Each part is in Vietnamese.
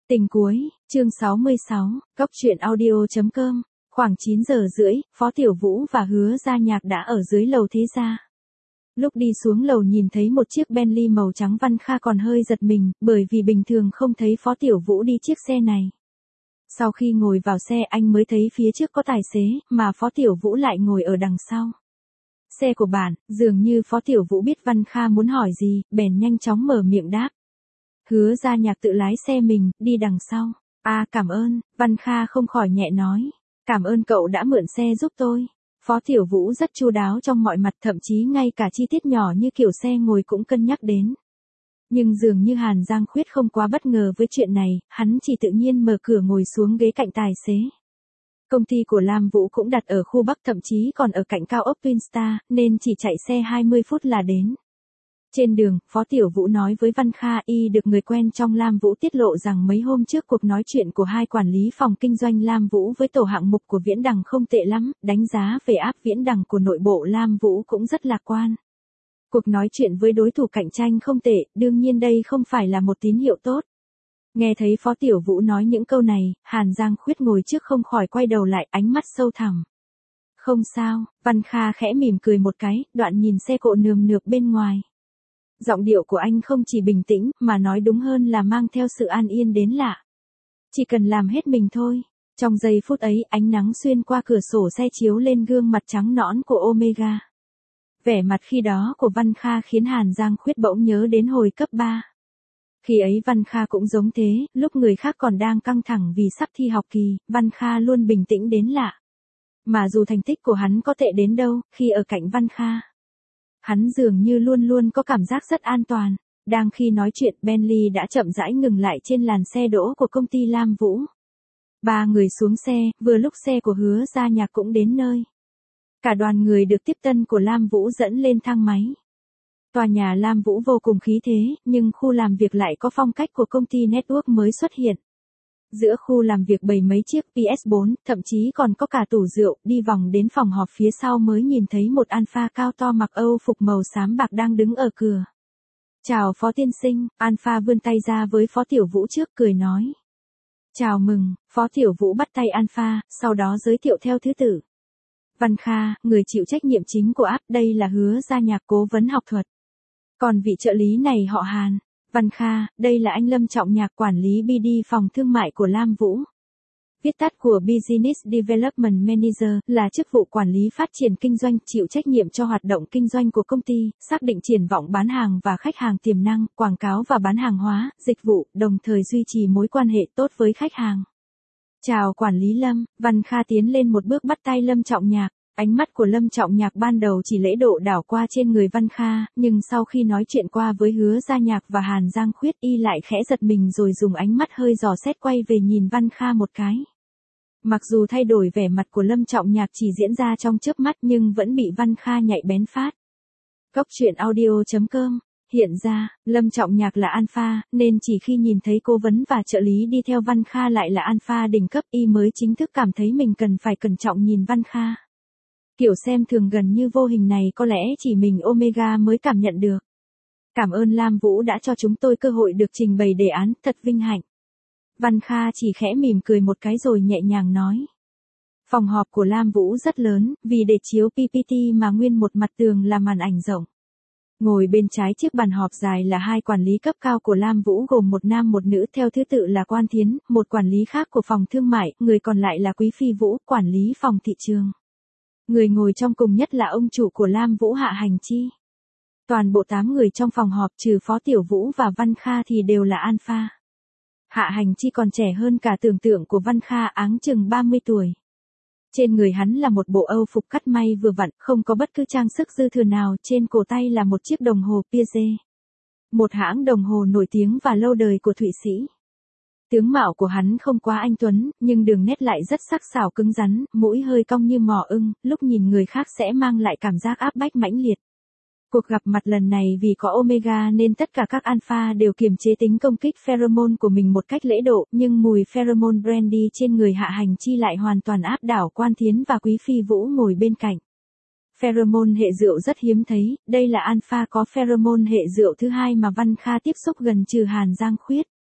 Tình cuối, chương 66, Cóc truyện audio.com, khoảng 9 giờ rưỡi, Phó Tiểu Vũ và Hứa Gia Nhạc đã ở dưới lầu thế gia. Lúc đi xuống lầu nhìn thấy một chiếc Bentley màu trắng, Văn Kha còn hơi giật mình, bởi vì bình thường không thấy Phó Tiểu Vũ đi chiếc xe này. Sau khi ngồi vào xe anh mới thấy phía trước có tài xế, mà Phó Tiểu Vũ lại ngồi ở đằng sau. Xe của bạn, dường như Phó Tiểu Vũ biết Văn Kha muốn hỏi gì, bèn nhanh chóng mở miệng đáp. Hứa Gia Nhạc tự lái xe mình, đi đằng sau. Cảm ơn, Văn Kha không khỏi nhẹ nói. Cảm ơn cậu đã mượn xe giúp tôi. Phó Tiểu Vũ rất chu đáo trong mọi mặt, thậm chí ngay cả chi tiết nhỏ như kiểu xe ngồi cũng cân nhắc đến. Nhưng dường như Hàn Giang Khuyết không quá bất ngờ với chuyện này, hắn chỉ tự nhiên mở cửa ngồi xuống ghế cạnh tài xế. Công ty của Lam Vũ cũng đặt ở khu Bắc, thậm chí còn ở cạnh cao ốc Twin Star, nên chỉ chạy xe 20 phút là đến. Trên đường, Phó Tiểu Vũ nói với Văn Kha y được người quen trong Lam Vũ tiết lộ rằng mấy hôm trước cuộc nói chuyện của hai quản lý phòng kinh doanh Lam Vũ với tổ hạng mục của Viễn Đằng không tệ lắm, đánh giá về áp Viễn Đằng của nội bộ Lam Vũ cũng rất lạc quan. Cuộc nói chuyện với đối thủ cạnh tranh không tệ, đương nhiên đây không phải là một tín hiệu tốt. Nghe thấy Phó Tiểu Vũ nói những câu này, Hàn Giang Khuyết ngồi trước không khỏi quay đầu lại, ánh mắt sâu thẳm. Không sao, Văn Kha khẽ mỉm cười một cái, đoạn nhìn xe cộ nườm nượp bên ngoài. Giọng điệu của anh không chỉ bình tĩnh, mà nói đúng hơn là mang theo sự an yên đến lạ. Chỉ cần làm hết mình thôi. Trong giây phút ấy, ánh nắng xuyên qua cửa sổ xe chiếu lên gương mặt trắng nõn của Omega. Vẻ mặt khi đó của Văn Kha khiến Hàn Giang Khuyết bỗng nhớ đến hồi cấp 3. Khi ấy Văn Kha cũng giống thế, lúc người khác còn đang căng thẳng vì sắp thi học kỳ, Văn Kha luôn bình tĩnh đến lạ. Mà dù thành tích của hắn có tệ đến đâu, khi ở cạnh Văn Kha, hắn dường như luôn luôn có cảm giác rất an toàn. Đang khi nói chuyện, Bentley đã chậm rãi ngừng lại trên làn xe đỗ của công ty Lam Vũ. Ba người xuống xe, vừa lúc xe của Hứa Gia Nhạc cũng đến nơi. Cả đoàn người được tiếp tân của Lam Vũ dẫn lên thang máy. Tòa nhà Lam Vũ vô cùng khí thế, nhưng khu làm việc lại có phong cách của công ty network mới xuất hiện. Giữa khu làm việc bày mấy chiếc PS4, thậm chí còn có cả tủ rượu, đi vòng đến phòng họp phía sau mới nhìn thấy một alpha cao to mặc Âu phục màu xám bạc đang đứng ở cửa. Chào Phó tiên sinh, alpha vươn tay ra với Phó Tiểu Vũ trước, cười nói. Chào mừng, Phó Tiểu Vũ bắt tay alpha, sau đó giới thiệu theo thứ tự. Văn Kha, người chịu trách nhiệm chính của app, đây là Hứa Gia Nhạc, cố vấn học thuật. Còn vị trợ lý này họ Hàn. Văn Kha, đây là anh Lâm Trọng Nhạc, quản lý BD phòng thương mại của Lam Vũ. Viết tắt của Business Development Manager, là chức vụ quản lý phát triển kinh doanh, chịu trách nhiệm cho hoạt động kinh doanh của công ty, xác định triển vọng bán hàng và khách hàng tiềm năng, quảng cáo và bán hàng hóa, dịch vụ, đồng thời duy trì mối quan hệ tốt với khách hàng. Chào quản lý Lâm, Văn Kha tiến lên một bước bắt tay Lâm Trọng Nhạc. Ánh mắt của Lâm Trọng Nhạc ban đầu chỉ lễ độ đảo qua trên người Văn Kha, nhưng sau khi nói chuyện qua với Hứa Gia Nhạc và Hàn Giang Khuyết, y lại khẽ giật mình rồi dùng ánh mắt hơi dò xét quay về nhìn Văn Kha một cái. Mặc dù thay đổi vẻ mặt của Lâm Trọng Nhạc chỉ diễn ra trong chớp mắt nhưng vẫn bị Văn Kha nhạy bén phát. Cóc truyện audio.com. Hiện ra, Lâm Trọng Nhạc là alpha, nên chỉ khi nhìn thấy cố vấn và trợ lý đi theo Văn Kha lại là alpha đỉnh cấp, y mới chính thức cảm thấy mình cần phải cẩn trọng nhìn Văn Kha. Kiểu xem thường gần như vô hình này có lẽ chỉ mình Omega mới cảm nhận được. Cảm ơn Lam Vũ đã cho chúng tôi cơ hội được trình bày đề án, thật vinh hạnh. Văn Kha chỉ khẽ mỉm cười một cái rồi nhẹ nhàng nói. Phòng họp của Lam Vũ rất lớn, vì để chiếu PPT mà nguyên một mặt tường là màn ảnh rộng. Ngồi bên trái chiếc bàn họp dài là hai quản lý cấp cao của Lam Vũ gồm một nam một nữ, theo thứ tự là Quan Thiến, một quản lý khác của phòng thương mại, người còn lại là Quý Phi Vũ, quản lý phòng thị trường. Người ngồi trong cùng nhất là ông chủ của Lam Vũ, Hạ Hành Chi. Toàn bộ 8 người trong phòng họp trừ Phó Tiểu Vũ và Văn Kha thì đều là alpha. Hạ Hành Chi còn trẻ hơn cả tưởng tượng của Văn Kha, áng chừng 30 tuổi. Trên người hắn là một bộ Âu phục cắt may vừa vặn, không có bất cứ trang sức dư thừa nào, trên cổ tay là một chiếc đồng hồ Piaget. Một hãng đồng hồ nổi tiếng và lâu đời của Thụy Sĩ. Tướng mạo của hắn không quá anh tuấn, nhưng đường nét lại rất sắc sảo cứng rắn, mũi hơi cong như mỏ ưng, lúc nhìn người khác sẽ mang lại cảm giác áp bách mãnh liệt. Cuộc gặp mặt lần này vì có Omega nên tất cả các alpha đều kiềm chế tính công kích pheromone của mình một cách lễ độ, nhưng mùi pheromone brandy trên người Hạ Hành Chi lại hoàn toàn áp đảo Quan Thiến và Quý Phi Vũ ngồi bên cạnh. Pheromone hệ rượu rất hiếm thấy, đây là alpha có pheromone hệ rượu thứ hai mà Văn Kha tiếp xúc gần trừ Hàn Giang Khuyết.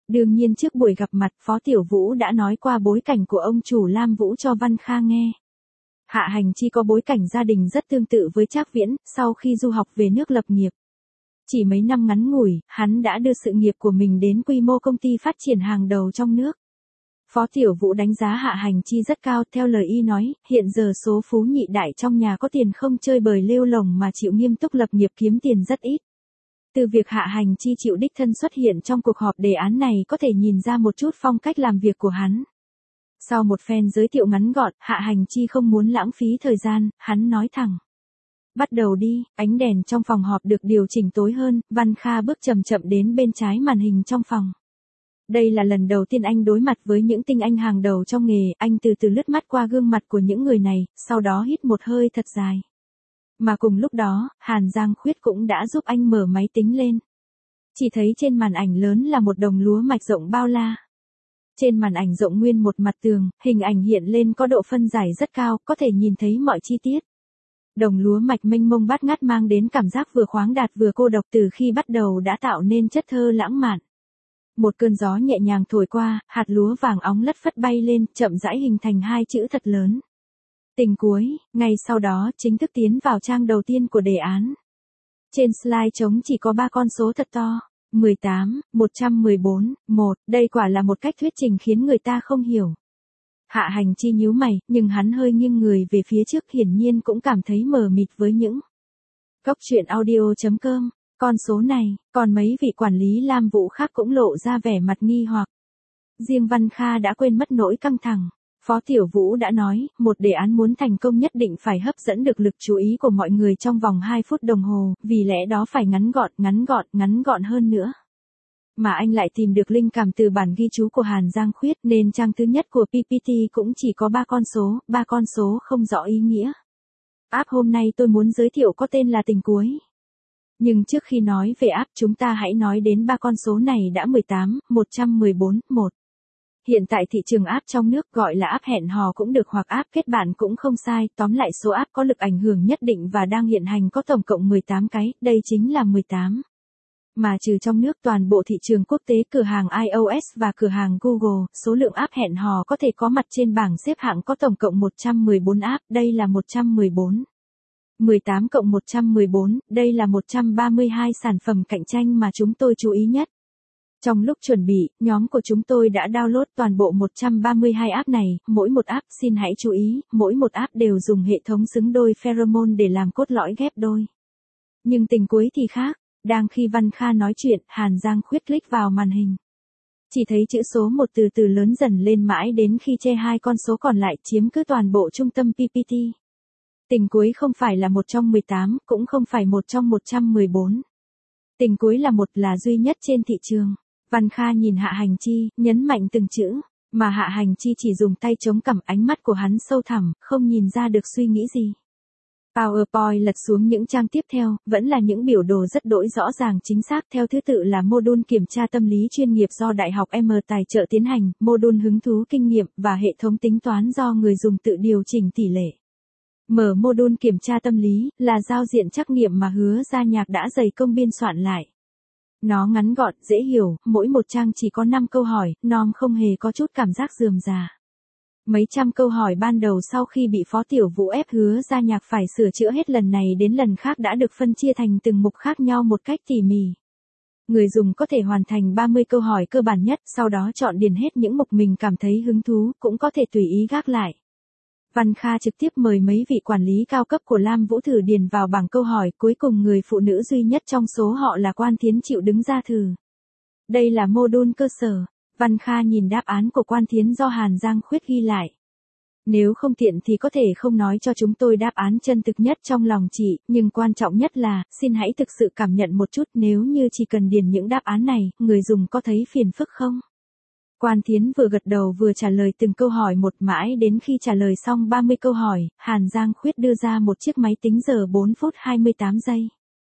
Đương nhiên trước buổi gặp mặt Phó Tiểu Vũ đã nói qua bối cảnh của ông chủ Lam Vũ cho Văn Kha nghe. Hạ Hành Chi có bối cảnh gia đình rất tương tự với Trác Viễn, sau khi du học về nước lập nghiệp. Chỉ mấy năm ngắn ngủi, hắn đã đưa sự nghiệp của mình đến quy mô công ty phát triển hàng đầu trong nước. Phó Tiểu Vũ đánh giá Hạ Hành Chi rất cao, theo lời y nói, hiện giờ số phú nhị đại trong nhà có tiền không chơi bời lêu lổng mà chịu nghiêm túc lập nghiệp kiếm tiền rất ít. Từ việc Hạ Hành Chi chịu đích thân xuất hiện trong cuộc họp đề án này có thể nhìn ra một chút phong cách làm việc của hắn. Sau một phen giới thiệu ngắn gọn, Hạ Hành Chi không muốn lãng phí thời gian, hắn nói thẳng. Bắt đầu đi, ánh đèn trong phòng họp được điều chỉnh tối hơn, Văn Kha bước chậm chậm đến bên trái màn hình trong phòng. Đây là lần đầu tiên anh đối mặt với những tinh anh hàng đầu trong nghề, anh từ từ lướt mắt qua gương mặt của những người này, sau đó hít một hơi thật dài. Mà cùng lúc đó, Hàn Giang Khuyết cũng đã giúp anh mở máy tính lên. Chỉ thấy trên màn ảnh lớn là một đồng lúa mạch rộng bao la. Trên màn ảnh rộng nguyên một mặt tường, hình ảnh hiện lên có độ phân giải rất cao, có thể nhìn thấy mọi chi tiết. Đồng lúa mạch mênh mông bát ngát mang đến cảm giác vừa khoáng đạt vừa cô độc, từ khi bắt đầu đã tạo nên chất thơ lãng mạn. Một cơn gió nhẹ nhàng thổi qua, hạt lúa vàng óng lất phất bay lên, chậm rãi hình thành hai chữ thật lớn. Tình cuối, ngay sau đó chính thức tiến vào trang đầu tiên của đề án. Trên slide trống chỉ có 3 con số thật to. 18, 114, 1, đây quả là một cách thuyết trình khiến người ta không hiểu. Hạ Hành Chi nhíu mày, nhưng hắn hơi nghiêng người về phía trước, hiển nhiên cũng cảm thấy mờ mịt với những. Cốc truyện audio.com, con số này, còn mấy vị quản lý Lam Vũ khác cũng lộ ra vẻ mặt nghi hoặc. Riêng Văn Kha đã quên mất nỗi căng thẳng. Phó Tiểu Vũ đã nói, một đề án muốn thành công nhất định phải hấp dẫn được lực chú ý của mọi người trong vòng 2 phút đồng hồ, vì lẽ đó phải ngắn gọn hơn nữa. Mà anh lại tìm được linh cảm từ bản ghi chú của Hàn Giang Khuyết, nên trang thứ nhất của PPT cũng chỉ có 3 con số không rõ ý nghĩa. App hôm nay tôi muốn giới thiệu có tên là Tình Cuối. Nhưng trước khi nói về app chúng ta hãy nói đến 3 con số này đã: 18, 114, 1. Hiện tại thị trường app trong nước gọi là app hẹn hò cũng được hoặc app kết bạn cũng không sai, tóm lại số app có lực ảnh hưởng nhất định và đang hiện hành có tổng cộng 18 cái, đây chính là 18. Mà trừ trong nước toàn bộ thị trường quốc tế, cửa hàng iOS và cửa hàng Google, số lượng app hẹn hò có thể có mặt trên bảng xếp hạng có tổng cộng 114 app, đây là 114. 18 cộng 114, đây là 132 sản phẩm cạnh tranh mà chúng tôi chú ý nhất. Trong lúc chuẩn bị, nhóm của chúng tôi đã download toàn bộ 132 app này, mỗi một app, xin hãy chú ý, mỗi một app đều dùng hệ thống xứng đôi pheromone để làm cốt lõi ghép đôi. Nhưng Tình Cuối thì khác, đang khi Văn Kha nói chuyện, Hàn Giang Khuyết click vào màn hình. Chỉ thấy chữ số 1 từ từ lớn dần lên mãi đến khi che 2 con số còn lại chiếm cứ toàn bộ trung tâm PPT. Tình Cuối không phải là một trong 18, cũng không phải một trong 114. Tình Cuối là một, là duy nhất trên thị trường. Văn Kha nhìn Hạ Hành Chi, nhấn mạnh từng chữ, mà Hạ Hành Chi chỉ dùng tay chống cằm, ánh mắt của hắn sâu thẳm, không nhìn ra được suy nghĩ gì. PowerPoint lật xuống những trang tiếp theo, vẫn là những biểu đồ rất đỗi rõ ràng chính xác, theo thứ tự là module kiểm tra tâm lý chuyên nghiệp do Đại học M tài trợ tiến hành, module hứng thú kinh nghiệm, và hệ thống tính toán do người dùng tự điều chỉnh tỷ lệ. Mở module kiểm tra tâm lý, là giao diện trắc nghiệm mà Hứa Gia Nhạc đã dày công biên soạn lại. Nó ngắn gọn, dễ hiểu, mỗi một trang chỉ có 5 câu hỏi, non không hề có chút cảm giác rườm rà. Mấy trăm câu hỏi ban đầu sau khi bị Phó Tiểu Vũ ép Hứa Gia Nhạc phải sửa chữa hết lần này đến lần khác đã được phân chia thành từng mục khác nhau một cách tỉ mỉ. Người dùng có thể hoàn thành 30 câu hỏi cơ bản nhất, sau đó chọn điền hết những mục mình cảm thấy hứng thú, cũng có thể tùy ý gác lại. Văn Kha trực tiếp mời mấy vị quản lý cao cấp của Lam Vũ thử điền vào bảng câu hỏi, cuối cùng người phụ nữ duy nhất trong số họ là Quan Thiến chịu đứng ra thử. Đây là module cơ sở. Văn Kha nhìn đáp án của Quan Thiến do Hàn Giang Khuyết ghi lại. Nếu không tiện thì có thể không nói cho chúng tôi đáp án chân thực nhất trong lòng chị, nhưng quan trọng nhất là, xin hãy thực sự cảm nhận một chút, nếu như chỉ cần điền những đáp án này, người dùng có thấy phiền phức không? Quan Thiến vừa gật đầu vừa trả lời từng câu hỏi một, mãi đến khi trả lời xong 30 câu hỏi, Hàn Giang Khuyết đưa ra một chiếc máy tính giờ 4 phút 28 giây.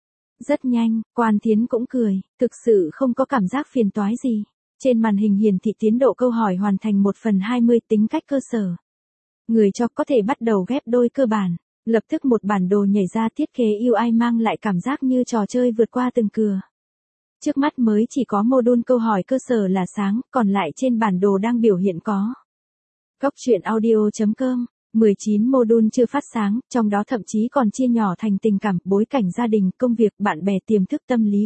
Rất nhanh, Quan Thiến cũng cười, thực sự không có cảm giác phiền toái gì. Trên màn hình hiển thị tiến độ câu hỏi hoàn thành 1/20, tính cách cơ sở. Người cho có thể bắt đầu ghép đôi cơ bản. Lập tức một bản đồ nhảy ra, thiết kế UI mang lại cảm giác như trò chơi vượt qua từng cửa. Trước mắt mới chỉ có module câu hỏi cơ sở là sáng, còn lại trên bản đồ đang biểu hiện có. Góc truyện audio.com, 19 module chưa phát sáng, trong đó thậm chí còn chia nhỏ thành tình cảm, bối cảnh gia đình, công việc, bạn bè, tiềm thức tâm lý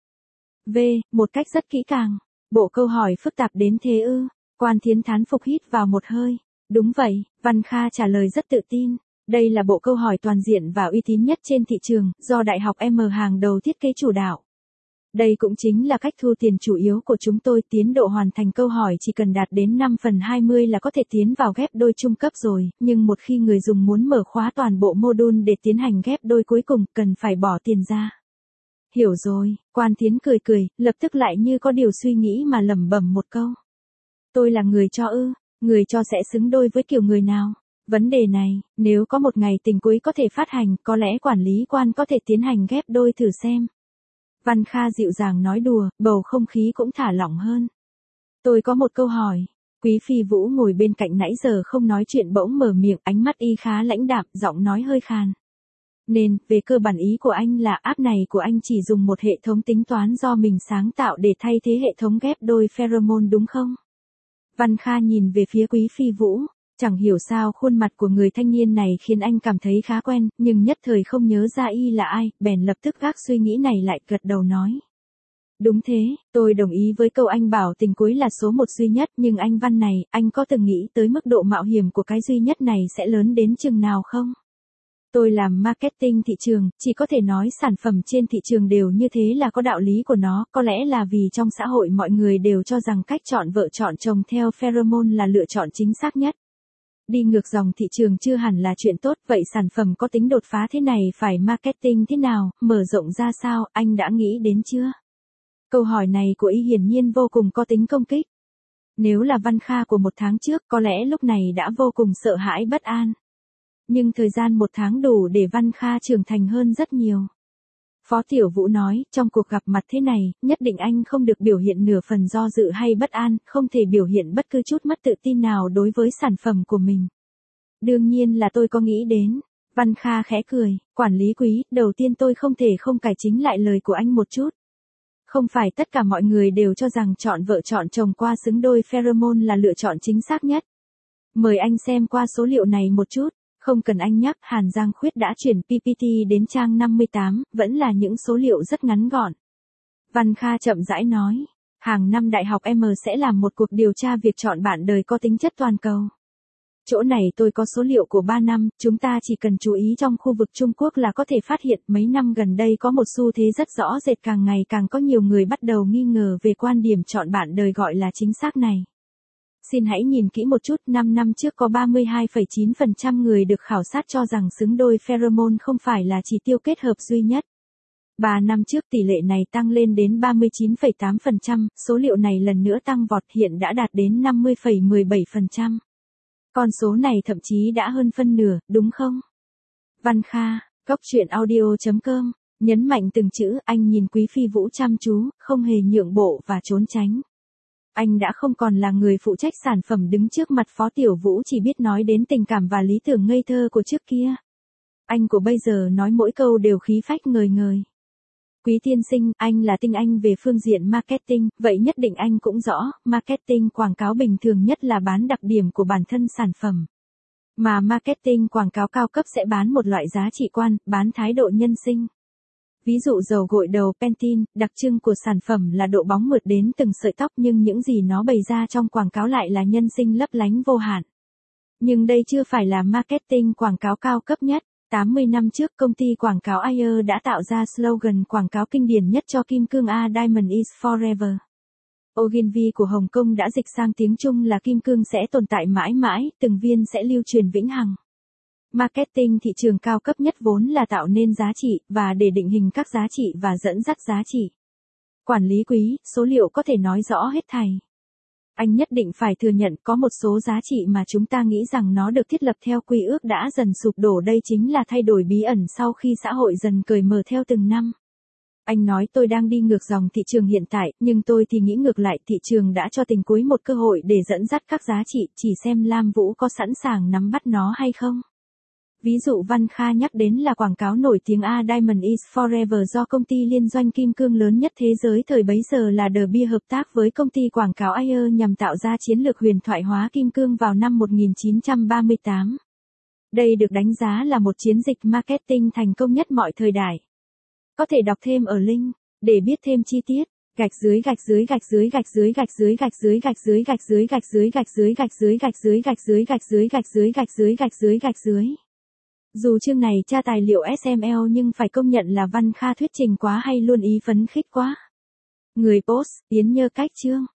v. Một cách rất kỹ càng. Bộ câu hỏi phức tạp đến thế ư? Quan Thiến thán phục hít vào một hơi. Đúng vậy, Văn Kha trả lời rất tự tin. Đây là bộ câu hỏi toàn diện và uy tín nhất trên thị trường, do Đại học M hàng đầu thiết kế chủ đạo. Đây cũng chính là cách thu tiền chủ yếu của chúng tôi. Tiến độ hoàn thành câu hỏi chỉ cần đạt đến 5/20 là có thể tiến vào ghép đôi trung cấp rồi, nhưng một khi người dùng muốn mở khóa toàn bộ module để tiến hành ghép đôi cuối cùng, cần phải bỏ tiền ra. Hiểu rồi, Quan Thiến cười cười, lập tức lại như có điều suy nghĩ mà lẩm bẩm một câu. Tôi là người cho ư, người cho sẽ xứng đôi với kiểu người nào? Vấn đề này, nếu có một ngày tình cuối có thể phát hành, có lẽ quản lý Quan có thể tiến hành ghép đôi thử xem. Văn Kha dịu dàng nói đùa, bầu không khí cũng thả lỏng hơn. Tôi có một câu hỏi. Quý Phi Vũ ngồi bên cạnh nãy giờ không nói chuyện bỗng mở miệng, ánh mắt y khá lãnh đạm, giọng nói hơi khàn. Nên, về cơ bản ý của anh là app này của anh chỉ dùng một hệ thống tính toán do mình sáng tạo để thay thế hệ thống ghép đôi pheromone đúng không? Văn Kha nhìn về phía Quý Phi Vũ. Chẳng hiểu sao khuôn mặt của người thanh niên này khiến anh cảm thấy khá quen, nhưng nhất thời không nhớ ra y là ai, bèn lập tức gác suy nghĩ này lại, gật đầu nói. Đúng thế, tôi đồng ý với câu anh bảo tình cuối là số một duy nhất, nhưng anh Văn này, anh có từng nghĩ tới mức độ mạo hiểm của cái duy nhất này sẽ lớn đến chừng nào không? Tôi làm marketing thị trường, chỉ có thể nói sản phẩm trên thị trường đều như thế là có đạo lý của nó, có lẽ là vì trong xã hội mọi người đều cho rằng cách chọn vợ chọn chồng theo pheromone là lựa chọn chính xác nhất. Đi ngược dòng thị trường chưa hẳn là chuyện tốt, vậy sản phẩm có tính đột phá thế này phải marketing thế nào, mở rộng ra sao, anh đã nghĩ đến chưa? Câu hỏi này của y hiển nhiên vô cùng có tính công kích. Nếu là Văn Kha của một tháng trước, có lẽ lúc này đã vô cùng sợ hãi bất an. Nhưng thời gian một tháng đủ để Văn Kha trưởng thành hơn rất nhiều. Phó Tiểu Vũ nói, trong cuộc gặp mặt thế này, nhất định anh không được biểu hiện nửa phần do dự hay bất an, không thể biểu hiện bất cứ chút mất tự tin nào đối với sản phẩm của mình. Đương nhiên là tôi có nghĩ đến. Văn Kha khẽ cười, quản lý Quý, đầu tiên tôi không thể không cải chính lại lời của anh một chút. Không phải tất cả mọi người đều cho rằng chọn vợ chọn chồng qua xứng đôi pheromone là lựa chọn chính xác nhất. Mời anh xem qua số liệu này một chút. Không cần anh nhắc, Hàn Giang Khuyết đã chuyển PPT đến trang 58, vẫn là những số liệu rất ngắn gọn. Văn Kha chậm rãi nói, hàng năm Đại học M sẽ làm một cuộc điều tra việc chọn bạn đời có tính chất toàn cầu. Chỗ này tôi có số liệu của 3 năm, chúng ta chỉ cần chú ý trong khu vực Trung Quốc là có thể phát hiện mấy năm gần đây có một xu thế rất rõ rệt, càng ngày càng có nhiều người bắt đầu nghi ngờ về quan điểm chọn bạn đời gọi là chính xác này. Xin hãy nhìn kỹ một chút, 5 năm trước có 32,9% người được khảo sát cho rằng xứng đôi pheromone không phải là chỉ tiêu kết hợp duy nhất. 3 năm trước tỷ lệ này tăng lên đến 39,8%, số liệu này lần nữa tăng vọt hiện đã đạt đến 50,17%. Con số này thậm chí đã hơn phân nửa, đúng không? Văn Kha, góc truyện audio.com, nhấn mạnh từng chữ, anh nhìn Quý Phi Vũ chăm chú, không hề nhượng bộ và trốn tránh. Anh đã không còn là người phụ trách sản phẩm đứng trước mặt Phó Tiểu Vũ chỉ biết nói đến tình cảm và lý tưởng ngây thơ của trước kia. Anh của bây giờ nói mỗi câu đều khí phách ngời ngời. Quý tiên sinh, anh là tinh anh về phương diện marketing, vậy nhất định anh cũng rõ, marketing quảng cáo bình thường nhất là bán đặc điểm của bản thân sản phẩm. Mà marketing quảng cáo cao cấp sẽ bán một loại giá trị quan, bán thái độ nhân sinh. Ví dụ dầu gội đầu Pantene, đặc trưng của sản phẩm là độ bóng mượt đến từng sợi tóc, nhưng những gì nó bày ra trong quảng cáo lại là nhân sinh lấp lánh vô hạn. Nhưng đây chưa phải là marketing quảng cáo cao cấp nhất. 80 năm trước, công ty quảng cáo Ayer đã tạo ra slogan quảng cáo kinh điển nhất cho kim cương A Diamond is forever. Ogilvy của Hồng Kông đã dịch sang tiếng Trung là kim cương sẽ tồn tại mãi mãi, từng viên sẽ lưu truyền vĩnh hằng. Marketing thị trường cao cấp nhất vốn là tạo nên giá trị, và để định hình các giá trị và dẫn dắt giá trị. Quản lý Quý, số liệu có thể nói rõ hết thảy. Anh nhất định phải thừa nhận có một số giá trị mà chúng ta nghĩ rằng nó được thiết lập theo quy ước đã dần sụp đổ, đây chính là thay đổi bí ẩn sau khi xã hội dần cởi mở theo từng năm. Anh nói tôi đang đi ngược dòng thị trường hiện tại, nhưng tôi thì nghĩ ngược lại, thị trường đã cho tình cuối một cơ hội để dẫn dắt các giá trị, chỉ xem Lam Vũ có sẵn sàng nắm bắt nó hay không. Ví dụ Văn Kha nhắc đến là quảng cáo nổi tiếng A Diamond is Forever do công ty liên doanh kim cương lớn nhất thế giới thời bấy giờ là De Beers hợp tác với công ty quảng cáo Ayer nhằm tạo ra chiến lược huyền thoại hóa kim cương vào năm 1938. Đây được đánh giá là một chiến dịch marketing thành công nhất mọi thời đại. Có thể đọc thêm ở link để biết thêm chi tiết. Gạch dưới gạch dưới gạch dưới gạch dưới gạch dưới gạch dưới gạch dưới gạch dưới gạch dưới gạch dưới gạch dưới gạch dưới gạch dưới gạch dưới gạch dưới gạch dưới gạch dưới gạch dưới. Dù chương này tra tài liệu SML nhưng phải công nhận là Văn Kha thuyết trình quá hay luôn ý phấn khích quá. Người post, Yến Nhơ cách chương.